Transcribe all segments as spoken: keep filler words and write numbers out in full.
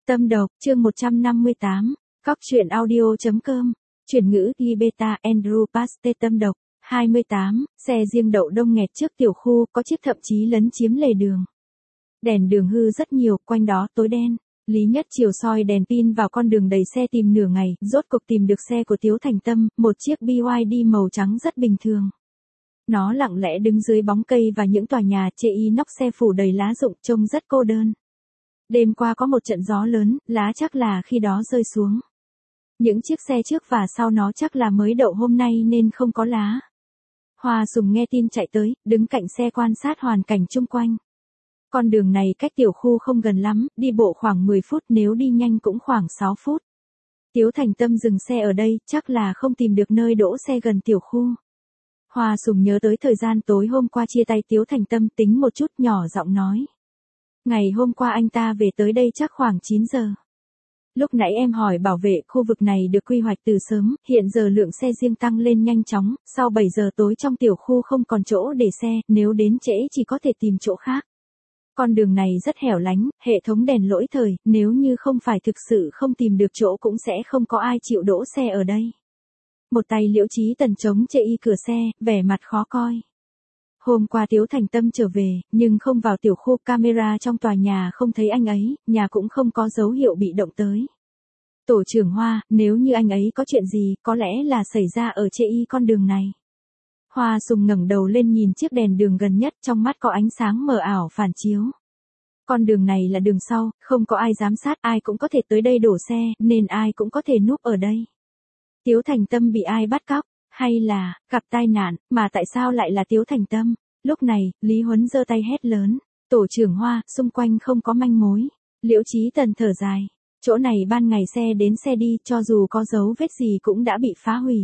Tâm độc, chương một trăm năm mươi tám, cóc truyện audio chấm com, chuyển ngữ ghi beta Andrew Paste tâm độc, hai mươi tám, xe riêng đậu đông nghẹt trước tiểu khu, có chiếc thậm chí lấn chiếm lề đường. Đèn đường hư rất nhiều, quanh đó tối đen. Lý Nhất Triều soi đèn pin vào con đường đầy xe tìm nửa ngày, rốt cuộc tìm được xe của Tiếu Thành Tâm, một chiếc bê i đê màu trắng rất bình thường. Nó lặng lẽ đứng dưới bóng cây và những tòa nhà chê inox xe phủ đầy lá rụng, trông rất cô đơn. Đêm qua có một trận gió lớn, lá chắc là khi đó rơi xuống. Những chiếc xe trước và sau nó chắc là mới đậu hôm nay nên không có lá. Hoa Sùng nghe tin chạy tới, đứng cạnh xe quan sát hoàn cảnh chung quanh. Con đường này cách tiểu khu không gần lắm, đi bộ khoảng mười phút, nếu đi nhanh cũng khoảng sáu phút. Tiếu Thành Tâm dừng xe ở đây, chắc là không tìm được nơi đỗ xe gần tiểu khu. Hoa Sùng nhớ tới thời gian tối hôm qua chia tay Tiếu Thành Tâm, tính một chút, nhỏ giọng nói. Ngày hôm qua anh ta về tới đây chắc khoảng chín giờ. Lúc nãy em hỏi bảo vệ, khu vực này được quy hoạch từ sớm, hiện giờ lượng xe riêng tăng lên nhanh chóng, sau bảy giờ tối trong tiểu khu không còn chỗ để xe, nếu đến trễ chỉ có thể tìm chỗ khác. Con đường này rất hẻo lánh, hệ thống đèn lỗi thời, nếu như không phải thực sự không tìm được chỗ cũng sẽ không có ai chịu đỗ xe ở đây. Một tay Liễu Chí Tần chống chê y cửa xe, vẻ mặt khó coi. Hôm qua Tiếu Thành Tâm trở về, nhưng không vào tiểu khu, camera trong tòa nhà không thấy anh ấy, nhà cũng không có dấu hiệu bị động tới. Tổ trưởng Hoa, nếu như anh ấy có chuyện gì, có lẽ là xảy ra ở chê y con đường này. Hoa Sùng ngẩng đầu lên nhìn chiếc đèn đường gần nhất, trong mắt có ánh sáng mờ ảo phản chiếu. Con đường này là đường sau, không có ai giám sát, ai cũng có thể tới đây đổ xe, nên ai cũng có thể núp ở đây. Tiếu Thành Tâm bị ai bắt cóc? Hay là, gặp tai nạn, mà tại sao lại là Tiếu Thành Tâm? Lúc này, Lý Huấn giơ tay hét lớn. Tổ trưởng Hoa, xung quanh không có manh mối. Liễu Chí Tần thở dài. Chỗ này ban ngày xe đến xe đi, cho dù có dấu vết gì cũng đã bị phá hủy.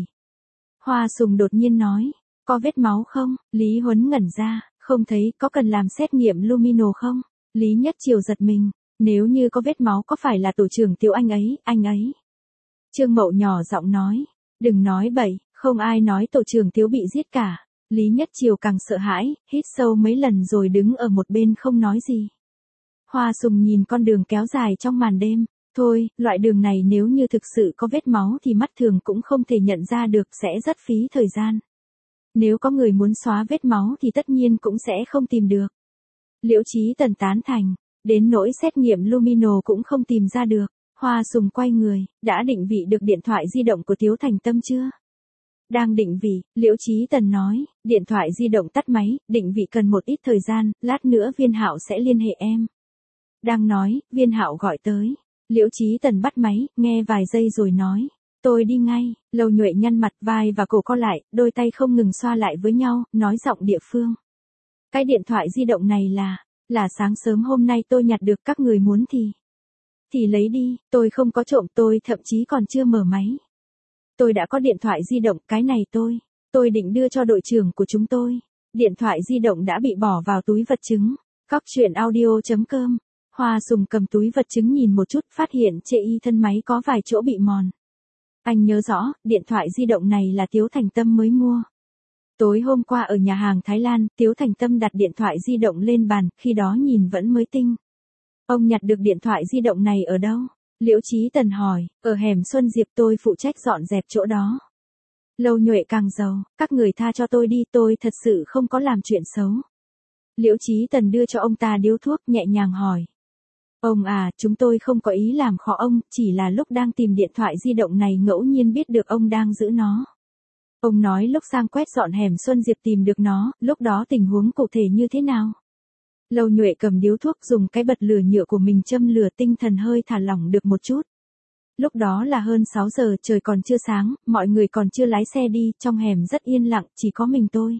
Hoa Sùng đột nhiên nói. Có vết máu không? Lý Huấn ngẩn ra. Không thấy, có cần làm xét nghiệm lumino không? Lý Nhất Triều giật mình. Nếu như có vết máu có phải là tổ trưởng Tiếu anh ấy, anh ấy? Trương Mậu nhỏ giọng nói. Đừng nói bậy. Không ai nói tổ trưởng Tiếu bị giết cả. Lý Nhất Triều càng sợ hãi, hít sâu mấy lần rồi đứng ở một bên không nói gì. Hoa Sùng nhìn con đường kéo dài trong màn đêm. Thôi, loại đường này nếu như thực sự có vết máu thì mắt thường cũng không thể nhận ra được, sẽ rất phí thời gian. Nếu có người muốn xóa vết máu thì tất nhiên cũng sẽ không tìm được. Liễu Chí Tần tán thành. Đến nỗi xét nghiệm lumino cũng không tìm ra được. Hoa Sùng quay người, đã định vị được điện thoại di động của Tiếu Thành Tâm chưa? Đang định vị, Liễu Chí Tần nói, điện thoại di động tắt máy, định vị cần một ít thời gian, lát nữa Viên Hạo sẽ liên hệ em. Đang nói, Viên Hạo gọi tới. Liễu Chí Tần bắt máy, nghe vài giây rồi nói, tôi đi ngay. Lâu Nhuệ nhăn mặt, vai và cổ co lại, đôi tay không ngừng xoa lại với nhau, nói giọng địa phương. Cái điện thoại di động này là, là sáng sớm hôm nay tôi nhặt được, các người muốn thì, thì lấy đi, tôi không có trộm, tôi thậm chí còn chưa mở máy. Tôi đã có điện thoại di động, cái này tôi, tôi định đưa cho đội trưởng của chúng tôi. Điện thoại di động đã bị bỏ vào túi vật chứng. Cóc truyện audio chấm com. Hoa Sùng cầm túi vật chứng nhìn một chút, phát hiện chê y thân máy có vài chỗ bị mòn. Anh nhớ rõ, điện thoại di động này là Tiếu Thành Tâm mới mua. Tối hôm qua ở nhà hàng Thái Lan, Tiếu Thành Tâm đặt điện thoại di động lên bàn, khi đó nhìn vẫn mới tinh. Ông nhặt được điện thoại di động này ở đâu? Liễu Chí Tần hỏi, ở hẻm Xuân Diệp, tôi phụ trách dọn dẹp chỗ đó. Lâu Nhuệ càng giàu, các người tha cho tôi đi, tôi thật sự không có làm chuyện xấu. Liễu Chí Tần đưa cho ông ta điếu thuốc, nhẹ nhàng hỏi. Ông à, chúng tôi không có ý làm khó ông, chỉ là lúc đang tìm điện thoại di động này ngẫu nhiên biết được ông đang giữ nó. Ông nói lúc sang quét dọn hẻm Xuân Diệp tìm được nó, lúc đó tình huống cụ thể như thế nào? Lâu Nhuệ cầm điếu thuốc, dùng cái bật lửa nhựa của mình châm lửa, tinh thần hơi thả lỏng được một chút. Lúc đó là hơn sáu giờ, trời còn chưa sáng, mọi người còn chưa lái xe đi, trong hẻm rất yên lặng, chỉ có mình tôi.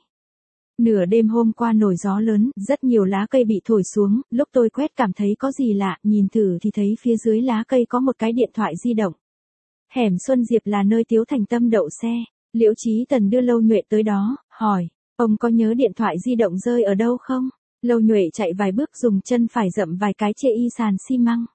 Nửa đêm hôm qua nổi gió lớn, rất nhiều lá cây bị thổi xuống, lúc tôi quét cảm thấy có gì lạ, nhìn thử thì thấy phía dưới lá cây có một cái điện thoại di động. Hẻm Xuân Diệp là nơi Tiếu Thành Tâm đậu xe. Liễu Chí Tần đưa Lâu Nhuệ tới đó, hỏi, ông có nhớ điện thoại di động rơi ở đâu không? Lâu Nhuệ chạy vài bước, dùng chân phải dậm vài cái chê y sàn xi măng.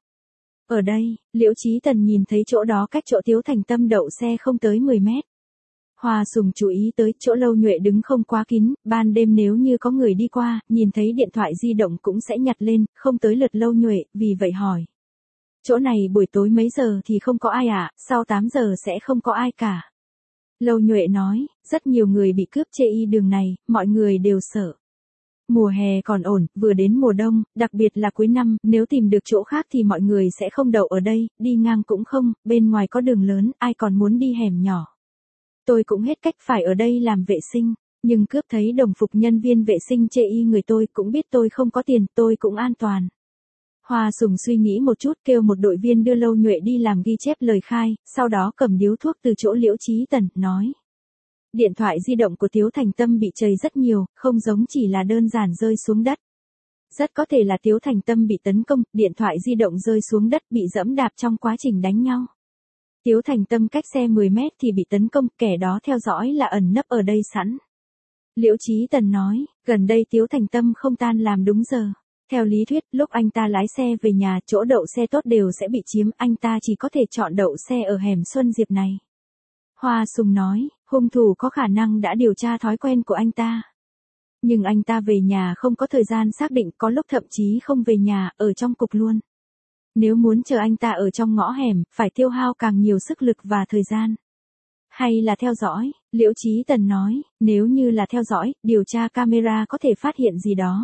Ở đây, Liễu Chí Tần nhìn thấy chỗ đó cách chỗ Tiếu Thành Tâm đậu xe không tới mười mét. Hoa Sùng chú ý tới chỗ Lâu Nhuệ đứng không quá kín, ban đêm nếu như có người đi qua, nhìn thấy điện thoại di động cũng sẽ nhặt lên, không tới lượt Lâu Nhuệ, vì vậy hỏi. Chỗ này buổi tối mấy giờ thì không có ai ạ, à, sau tám giờ sẽ không có ai cả. Lâu Nhuệ nói, rất nhiều người bị cướp chê y đường này, mọi người đều sợ. Mùa hè còn ổn, vừa đến mùa đông, đặc biệt là cuối năm, nếu tìm được chỗ khác thì mọi người sẽ không đậu ở đây, đi ngang cũng không, bên ngoài có đường lớn, ai còn muốn đi hẻm nhỏ. Tôi cũng hết cách phải ở đây làm vệ sinh, nhưng cướp thấy đồng phục nhân viên vệ sinh chê y người tôi cũng biết tôi không có tiền, tôi cũng an toàn. Hoa Sùng suy nghĩ một chút kêu một đội viên đưa Lâu Nhuệ đi làm ghi chép lời khai, sau đó cầm điếu thuốc từ chỗ Liễu Chí Tần, nói. Điện thoại di động của Tiếu Thành Tâm bị chày rất nhiều, không giống chỉ là đơn giản rơi xuống đất. Rất có thể là Tiếu Thành Tâm bị tấn công, điện thoại di động rơi xuống đất bị dẫm đạp trong quá trình đánh nhau. Tiếu Thành Tâm cách xe mười mét thì bị tấn công, kẻ đó theo dõi là ẩn nấp ở đây sẵn. Liễu Chí Tần nói, gần đây Tiếu Thành Tâm không tan làm đúng giờ. Theo lý thuyết, lúc anh ta lái xe về nhà, chỗ đậu xe tốt đều sẽ bị chiếm, anh ta chỉ có thể chọn đậu xe ở hẻm Xuân Diệp này. Hoa Sùng nói, hung thủ có khả năng đã điều tra thói quen của anh ta. Nhưng anh ta về nhà không có thời gian xác định, có lúc thậm chí không về nhà, ở trong cục luôn. Nếu muốn chờ anh ta ở trong ngõ hẻm, phải tiêu hao càng nhiều sức lực và thời gian. Hay là theo dõi, Liễu Chí Tần nói, nếu như là theo dõi, điều tra camera có thể phát hiện gì đó.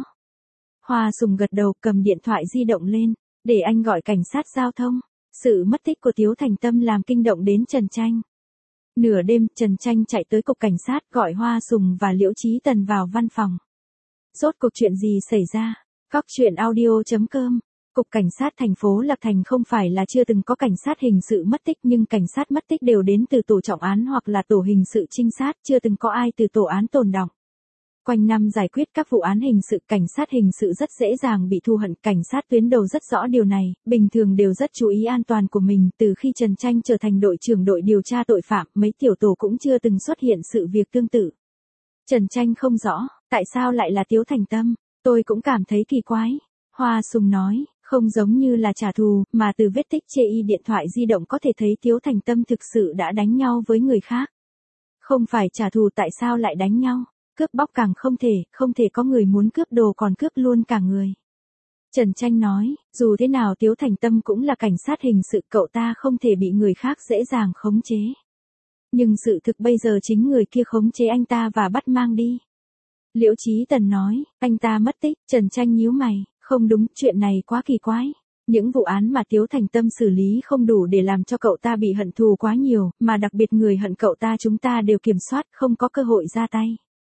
Hoa Sùng gật đầu, cầm điện thoại di động lên, để anh gọi cảnh sát giao thông. Sự mất tích của Tiếu Thành Tâm làm kinh động đến Trần Tranh. Nửa đêm, Trần Tranh chạy tới cục cảnh sát gọi Hoa Sùng và Liễu Chí Tần vào văn phòng. Rốt cuộc chuyện gì xảy ra? Cóc truyện audio chấm com. Cục cảnh sát thành phố Lạc Thành không phải là chưa từng có cảnh sát hình sự mất tích, nhưng cảnh sát mất tích đều đến từ tổ trọng án hoặc là tổ hình sự trinh sát, chưa từng có ai từ tổ án tồn đọng. Quanh năm giải quyết các vụ án hình sự, cảnh sát hình sự rất dễ dàng bị thù hận, cảnh sát tuyến đầu rất rõ điều này, bình thường đều rất chú ý an toàn của mình, từ khi Trần Tranh trở thành đội trưởng đội điều tra tội phạm, mấy tiểu tổ cũng chưa từng xuất hiện sự việc tương tự. Trần Tranh không rõ, tại sao lại là Tiếu Thành Tâm, tôi cũng cảm thấy kỳ quái. Hoa Sùng nói, không giống như là trả thù, mà từ vết tích chê y điện thoại di động có thể thấy Tiếu Thành Tâm thực sự đã đánh nhau với người khác. Không phải trả thù, tại sao lại đánh nhau? Cướp bóc càng không thể, không thể có người muốn cướp đồ còn cướp luôn cả người. Trần Tranh nói, dù thế nào Tiếu Thành Tâm cũng là cảnh sát hình sự, cậu ta không thể bị người khác dễ dàng khống chế. Nhưng sự thực bây giờ chính người kia khống chế anh ta và bắt mang đi. Liễu Chí Tần nói, anh ta mất tích, Trần Tranh nhíu mày, không đúng, chuyện này quá kỳ quái. Những vụ án mà Tiếu Thành Tâm xử lý không đủ để làm cho cậu ta bị hận thù quá nhiều, mà đặc biệt người hận cậu ta chúng ta đều kiểm soát, không có cơ hội ra tay.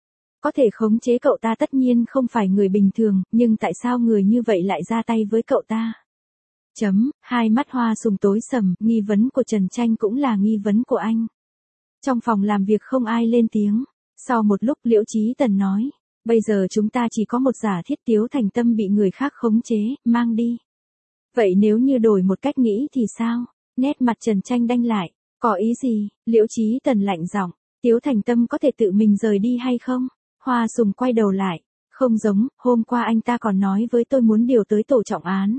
Có thể khống chế cậu ta tất nhiên không phải người bình thường, nhưng tại sao người như vậy lại ra tay với cậu ta? Chấm, hai mắt Hoa Sùng tối sầm, nghi vấn của Trần Tranh cũng là nghi vấn của anh. Trong phòng làm việc không ai lên tiếng. Sau một lúc Liễu Chí Tần nói, bây giờ chúng ta chỉ có một giả thiết Tiếu Thành Tâm bị người khác khống chế, mang đi. Vậy nếu như đổi một cách nghĩ thì sao? Nét mặt Trần Tranh đanh lại, có ý gì? Liễu Chí Tần lạnh giọng, Tiếu Thành Tâm có thể tự mình rời đi hay không? Hoa Sùng quay đầu lại, không giống, hôm qua anh ta còn nói với tôi muốn điều tới tổ trọng án.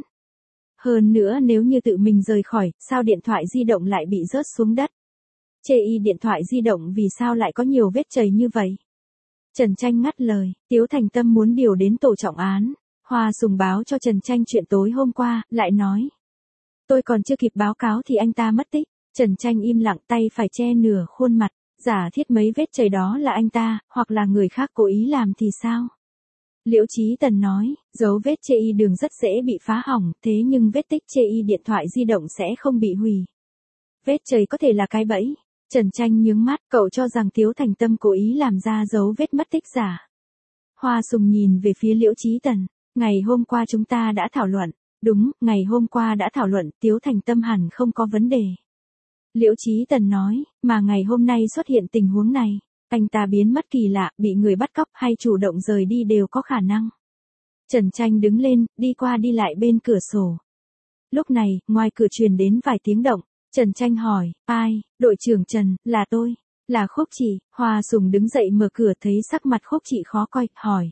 Hơn nữa nếu như tự mình rời khỏi, sao điện thoại di động lại bị rớt xuống đất? Chê y điện thoại di động vì sao lại có nhiều vết chày như vậy? Trần Tranh ngắt lời, Tiếu Thành Tâm muốn điều đến tổ trọng án. Hoa Sùng báo cho Trần Tranh chuyện tối hôm qua, lại nói. Tôi còn chưa kịp báo cáo thì anh ta mất tích. Trần Tranh im lặng, tay phải che nửa khuôn mặt. Giả thiết mấy vết chày đó là anh ta, hoặc là người khác cố ý làm thì sao? Liễu Chí Tần nói, dấu vết chê y đường rất dễ bị phá hỏng, thế nhưng vết tích chê y điện thoại di động sẽ không bị hủy. Vết chày có thể là cái bẫy. Trần Tranh nhướng mắt, cậu cho rằng Tiếu Thành Tâm cố ý làm ra dấu vết mất tích giả. Hoa Sùng nhìn về phía Liễu Chí Tần, ngày hôm qua chúng ta đã thảo luận, đúng, ngày hôm qua đã thảo luận, Tiếu Thành Tâm hẳn không có vấn đề. Liễu Chí Tần nói, mà ngày hôm nay xuất hiện tình huống này, anh ta biến mất kỳ lạ, bị người bắt cóc hay chủ động rời đi đều có khả năng. Trần Tranh đứng lên, đi qua đi lại bên cửa sổ. Lúc này, ngoài cửa truyền đến vài tiếng động, Trần Tranh hỏi, ai, đội trưởng Trần, là tôi, là Khúc Chị. Hoa Sùng đứng dậy mở cửa thấy sắc mặt Khúc Chị khó coi, hỏi.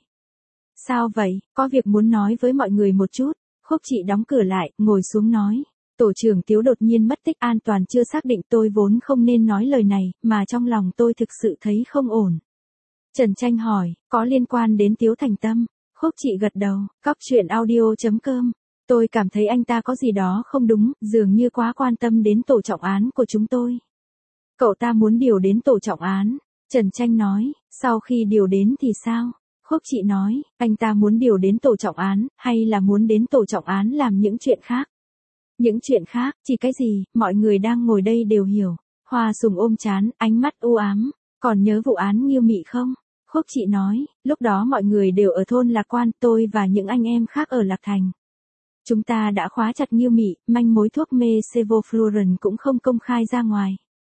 Sao vậy, có việc muốn nói với mọi người một chút. Khúc Chị đóng cửa lại, ngồi xuống nói. Tổ trưởng Tiếu đột nhiên mất tích, an toàn chưa xác định, tôi vốn không nên nói lời này, mà trong lòng tôi thực sự thấy không ổn. Trần Tranh hỏi, có liên quan đến Tiếu Thành Tâm? Khúc Chị gật đầu, cóc truyện audio chấm com Tôi cảm thấy anh ta có gì đó không đúng, dường như quá quan tâm đến tổ trọng án của chúng tôi. Cậu ta muốn điều đến tổ trọng án. Trần Tranh nói, sau khi điều đến thì sao? Khúc Chị nói, anh ta muốn điều đến tổ trọng án, hay là muốn đến tổ trọng án làm những chuyện khác? Những chuyện khác, chỉ cái gì, mọi người đang ngồi đây đều hiểu. Hoa Sùng ôm trán, ánh mắt u ám. Còn nhớ vụ án Nghiêu Mị không? Khúc Chị nói, lúc đó mọi người đều ở thôn Lạc Quan, tôi và những anh em khác ở Lạc Thành. Chúng ta đã khóa chặt Nghiêu Mị, manh mối thuốc mê Sevoflurane cũng không công khai ra ngoài.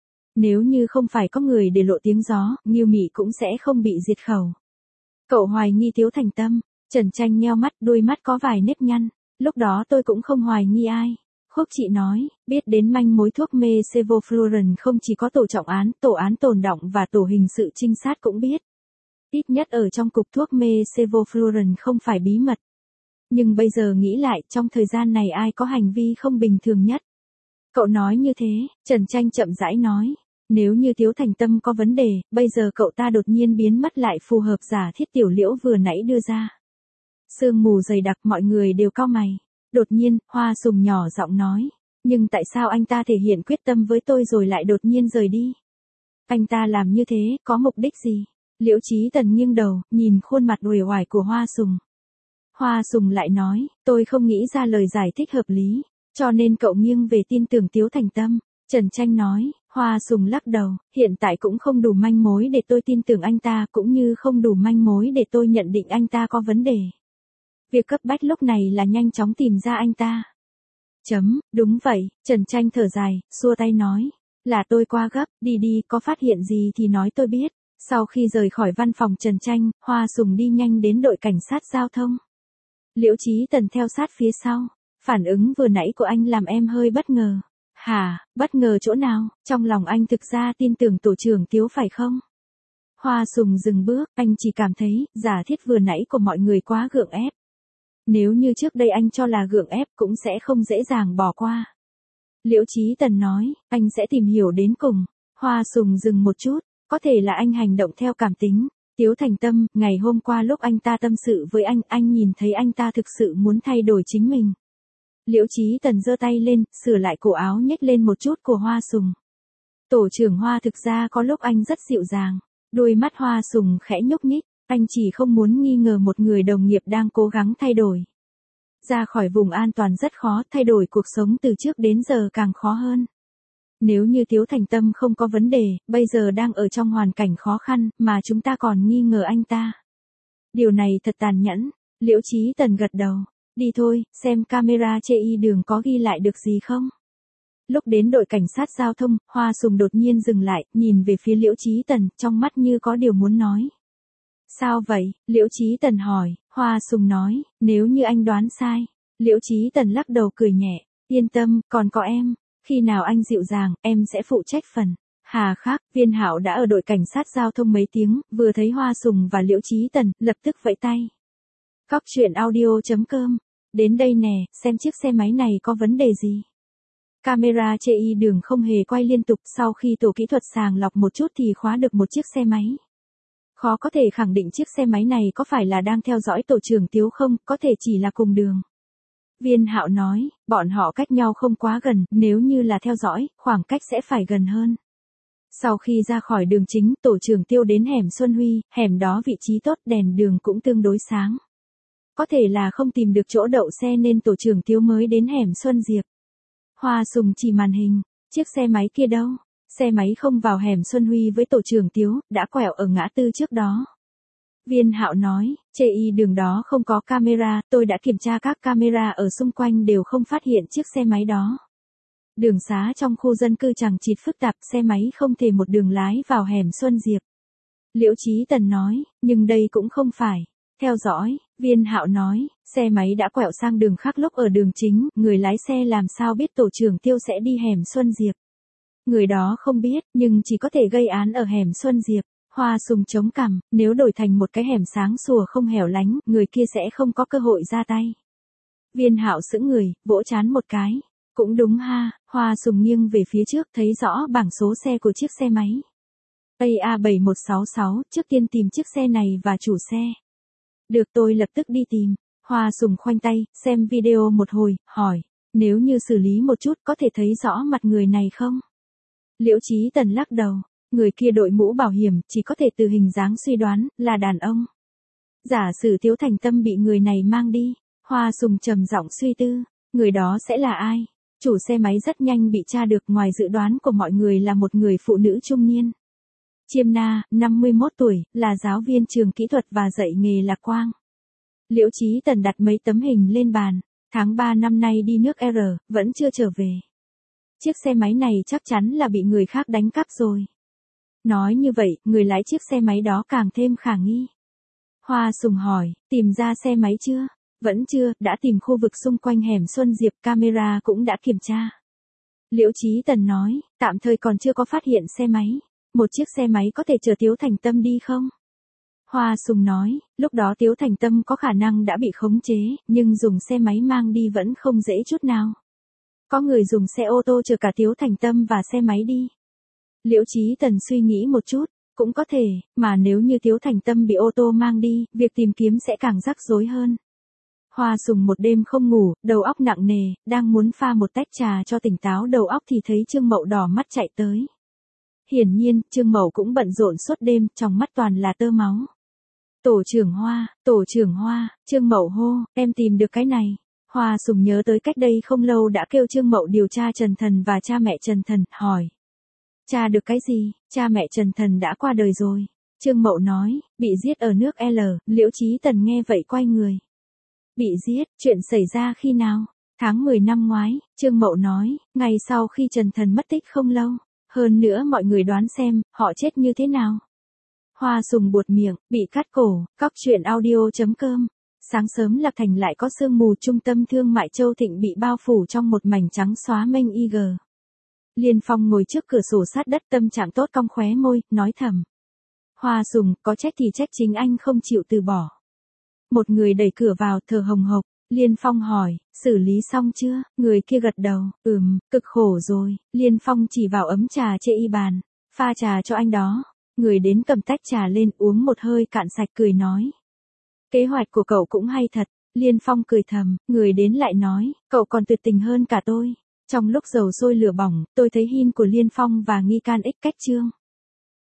Nếu như không phải có người để lộ tiếng gió, Nghiêu Mị cũng sẽ không bị diệt khẩu. Cậu hoài nghi Tiếu Thành Tâm. Trần Tranh nheo mắt, đôi mắt có vài nếp nhăn. Lúc đó tôi cũng không hoài nghi ai. Khúc Chị nói, biết đến manh mối thuốc mê Sevoflurane không chỉ có tổ trọng án, tổ án tồn động và tổ hình sự trinh sát cũng biết. Ít nhất ở trong cục thuốc mê Sevoflurane không phải bí mật. Nhưng bây giờ nghĩ lại, trong thời gian này ai có hành vi không bình thường nhất? Cậu nói như thế, Trần Tranh chậm rãi nói. Nếu như Tiếu Thành Tâm có vấn đề, bây giờ cậu ta đột nhiên biến mất lại phù hợp giả thiết Tiểu Liễu vừa nãy đưa ra. Sương mù dày đặc, mọi người đều cau mày. Đột nhiên, Hoa Sùng nhỏ giọng nói. Nhưng tại sao anh ta thể hiện quyết tâm với tôi rồi lại đột nhiên rời đi? Anh ta làm như thế, có mục đích gì? Liễu Chí Tần nghiêng đầu, nhìn khuôn mặt uể oải của Hoa Sùng. Hoa Sùng lại nói, tôi không nghĩ ra lời giải thích hợp lý, cho nên cậu nghiêng về tin tưởng Tiếu Thành Tâm. Trần Tranh nói, Hoa Sùng lắc đầu, hiện tại cũng không đủ manh mối để tôi tin tưởng anh ta, cũng như không đủ manh mối để tôi nhận định anh ta có vấn đề. Việc cấp bách lúc này là nhanh chóng tìm ra anh ta. Chấm, đúng vậy, Trần Tranh thở dài, xua tay nói, là tôi quá gấp, đi đi, có phát hiện gì thì nói tôi biết. Sau khi rời khỏi văn phòng Trần Tranh, Hoa Sùng đi nhanh đến đội cảnh sát giao thông. Liễu Chí Tần theo sát phía sau. Phản ứng vừa nãy của anh làm em hơi bất ngờ. Hả, bất ngờ chỗ nào? Trong lòng anh thực ra tin tưởng tổ trưởng Tiếu phải không? Hoa Sùng dừng bước, anh chỉ cảm thấy, giả thiết vừa nãy của mọi người quá gượng ép. Nếu như trước đây anh cho là gượng ép cũng sẽ không dễ dàng bỏ qua. Liễu Chí Tần nói, anh sẽ tìm hiểu đến cùng. Hoa Sùng dừng một chút, có thể là anh hành động theo cảm tính. Tiếu Thành Tâm, ngày hôm qua lúc anh ta tâm sự với anh, anh nhìn thấy anh ta thực sự muốn thay đổi chính mình. Liễu Chí Tần giơ tay lên, sửa lại cổ áo nhếch lên một chút của Hoa Sùng. Tổ trưởng Hoa thực ra có lúc anh rất dịu dàng. Đôi mắt Hoa Sùng khẽ nhúc nhích, anh chỉ không muốn nghi ngờ một người đồng nghiệp đang cố gắng thay đổi. Ra khỏi vùng an toàn rất khó, thay đổi cuộc sống từ trước đến giờ càng khó hơn. Nếu như Tiếu Thành Tâm không có vấn đề, bây giờ đang ở trong hoàn cảnh khó khăn, mà chúng ta còn nghi ngờ anh ta. Điều này thật tàn nhẫn. Liễu Chí Tần gật đầu. Đi thôi, xem camera chê y đường có ghi lại được gì không? Lúc đến đội cảnh sát giao thông, Hoa Sùng đột nhiên dừng lại, nhìn về phía Liễu Chí Tần, trong mắt như có điều muốn nói. Sao vậy? Liễu Chí Tần hỏi. Hoa Sùng nói, nếu như anh đoán sai. Liễu Chí Tần lắc đầu cười nhẹ. Yên tâm, còn có em. Khi nào anh dịu dàng, em sẽ phụ trách phần. Hà khác, Viên Hạo đã ở đội cảnh sát giao thông mấy tiếng, vừa thấy Hoa Sùng và Liễu Chí Tần, lập tức vẫy tay. Cóc truyện audio chấm com. Đến đây nè, xem chiếc xe máy này có vấn đề gì. Camera chê y đường không hề quay liên tục, sau khi tổ kỹ thuật sàng lọc một chút thì khóa được một chiếc xe máy. Khó có thể khẳng định chiếc xe máy này có phải là đang theo dõi tổ trưởng Tiếu không, có thể chỉ là cùng đường. Viên Hạo nói, bọn họ cách nhau không quá gần, nếu như là theo dõi, khoảng cách sẽ phải gần hơn. Sau khi ra khỏi đường chính, tổ trưởng Tiêu đến hẻm Xuân Huy, hẻm đó vị trí tốt, đèn đường cũng tương đối sáng. Có thể là không tìm được chỗ đậu xe nên tổ trưởng Tiếu mới đến hẻm Xuân Diệp. Hoa Sùng chỉ màn hình, chiếc xe máy kia đâu? Xe máy không vào hẻm Xuân Huy với tổ trưởng Tiếu, đã quẹo ở ngã tư trước đó. Viên Hạo nói, chê y đường đó không có camera, tôi đã kiểm tra các camera ở xung quanh đều không phát hiện chiếc xe máy đó. Đường xá trong khu dân cư chằng chịt phức tạp, xe máy không thể một đường lái vào hẻm Xuân Diệp. Liễu Chí Tần nói, nhưng đây cũng không phải. Theo dõi, Viên Hạo nói, xe máy đã quẹo sang đường khác lúc ở đường chính, người lái xe làm sao biết tổ trưởng Tiêu sẽ đi hẻm Xuân Diệp. Người đó không biết, nhưng chỉ có thể gây án ở hẻm Xuân Diệp. Hoa Sùng chống cằm, nếu đổi thành một cái hẻm sáng sủa không hẻo lánh, người kia sẽ không có cơ hội ra tay. Viên Hạo sững người, vỗ trán một cái. Cũng đúng ha, Hoa Sùng nghiêng về phía trước thấy rõ bảng số xe của chiếc xe máy. A A bảy một sáu sáu, trước tiên tìm chiếc xe này và chủ xe. Được, tôi lập tức đi tìm. Hoa Sùng khoanh tay, xem video một hồi, hỏi, nếu như xử lý một chút có thể thấy rõ mặt người này không? Liễu Chí Tần lắc đầu, người kia đội mũ bảo hiểm, chỉ có thể từ hình dáng suy đoán, là đàn ông. Giả sử Tiếu Thành Tâm bị người này mang đi, Hoa Sùng trầm giọng suy tư, người đó sẽ là ai? Chủ xe máy rất nhanh bị tra được, ngoài dự đoán của mọi người là một người phụ nữ trung niên. Chiêm Na, năm mươi mốt tuổi, là giáo viên trường kỹ thuật và dạy nghề Lạc Quang. Liễu Chí Tần đặt mấy tấm hình lên bàn, tháng ba năm nay đi nước R, vẫn chưa trở về. Chiếc xe máy này chắc chắn là bị người khác đánh cắp rồi. Nói như vậy, người lái chiếc xe máy đó càng thêm khả nghi. Hoa Sùng hỏi, tìm ra xe máy chưa? Vẫn chưa, đã tìm khu vực xung quanh hẻm Xuân Diệp, camera cũng đã kiểm tra. Liễu Chí Tần nói, tạm thời còn chưa có phát hiện xe máy. Một chiếc xe máy có thể chở Tiếu Thành Tâm đi không? Hoa Sùng nói, lúc đó Tiếu Thành Tâm có khả năng đã bị khống chế, nhưng dùng xe máy mang đi vẫn không dễ chút nào. Có người dùng xe ô tô chở cả Tiếu Thành Tâm và xe máy đi. Liễu Chí Tần suy nghĩ một chút, cũng có thể, mà nếu như Tiếu Thành Tâm bị ô tô mang đi, việc tìm kiếm sẽ càng rắc rối hơn. Hoa Sùng một đêm không ngủ, đầu óc nặng nề, đang muốn pha một tách trà cho tỉnh táo đầu óc thì thấy Trương Mậu đỏ mắt chạy tới. Hiển nhiên, Trương Mậu cũng bận rộn suốt đêm, trong mắt toàn là tơ máu. Tổ trưởng Hoa, tổ trưởng Hoa, Trương Mậu hô, em tìm được cái này. Hoa Sùng nhớ tới cách đây không lâu đã kêu Trương Mậu điều tra Trần Thần và cha mẹ Trần Thần, hỏi. Cha được cái gì? Cha mẹ Trần Thần đã qua đời rồi. Trương Mậu nói, bị giết ở nước L, Liễu Chí Tần nghe vậy quay người. Bị giết, chuyện xảy ra khi nào? Tháng mười năm ngoái, Trương Mậu nói, ngày sau khi Trần Thần mất tích không lâu. Hơn nữa mọi người đoán xem, họ chết như thế nào? Hoa Sùng buột miệng, bị cắt cổ, cóc truyện audio chấm com. Sáng sớm Lạc Thành lại có sương mù, trung tâm thương mại Châu Thịnh bị bao phủ trong một mảnh trắng xóa mênh i giê. Liên Phong ngồi trước cửa sổ sát đất, tâm trạng tốt cong khóe môi, nói thầm. Hoa Sùng, có trách thì trách chính anh không chịu từ bỏ. Một người đẩy cửa vào, thở hồng hộc. Liên Phong hỏi, xử lý xong chưa? Người kia gật đầu, ừm, cực khổ rồi. Liên Phong chỉ vào ấm trà trên y bàn, pha trà cho anh đó. Người đến cầm tách trà lên, uống một hơi cạn sạch, cười nói. Kế hoạch của cậu cũng hay thật. Liên Phong cười thầm, người đến lại nói, cậu còn tuyệt tình hơn cả tôi. Trong lúc dầu sôi lửa bỏng, tôi thấy hin của Liên Phong và nghi can ích cách trương.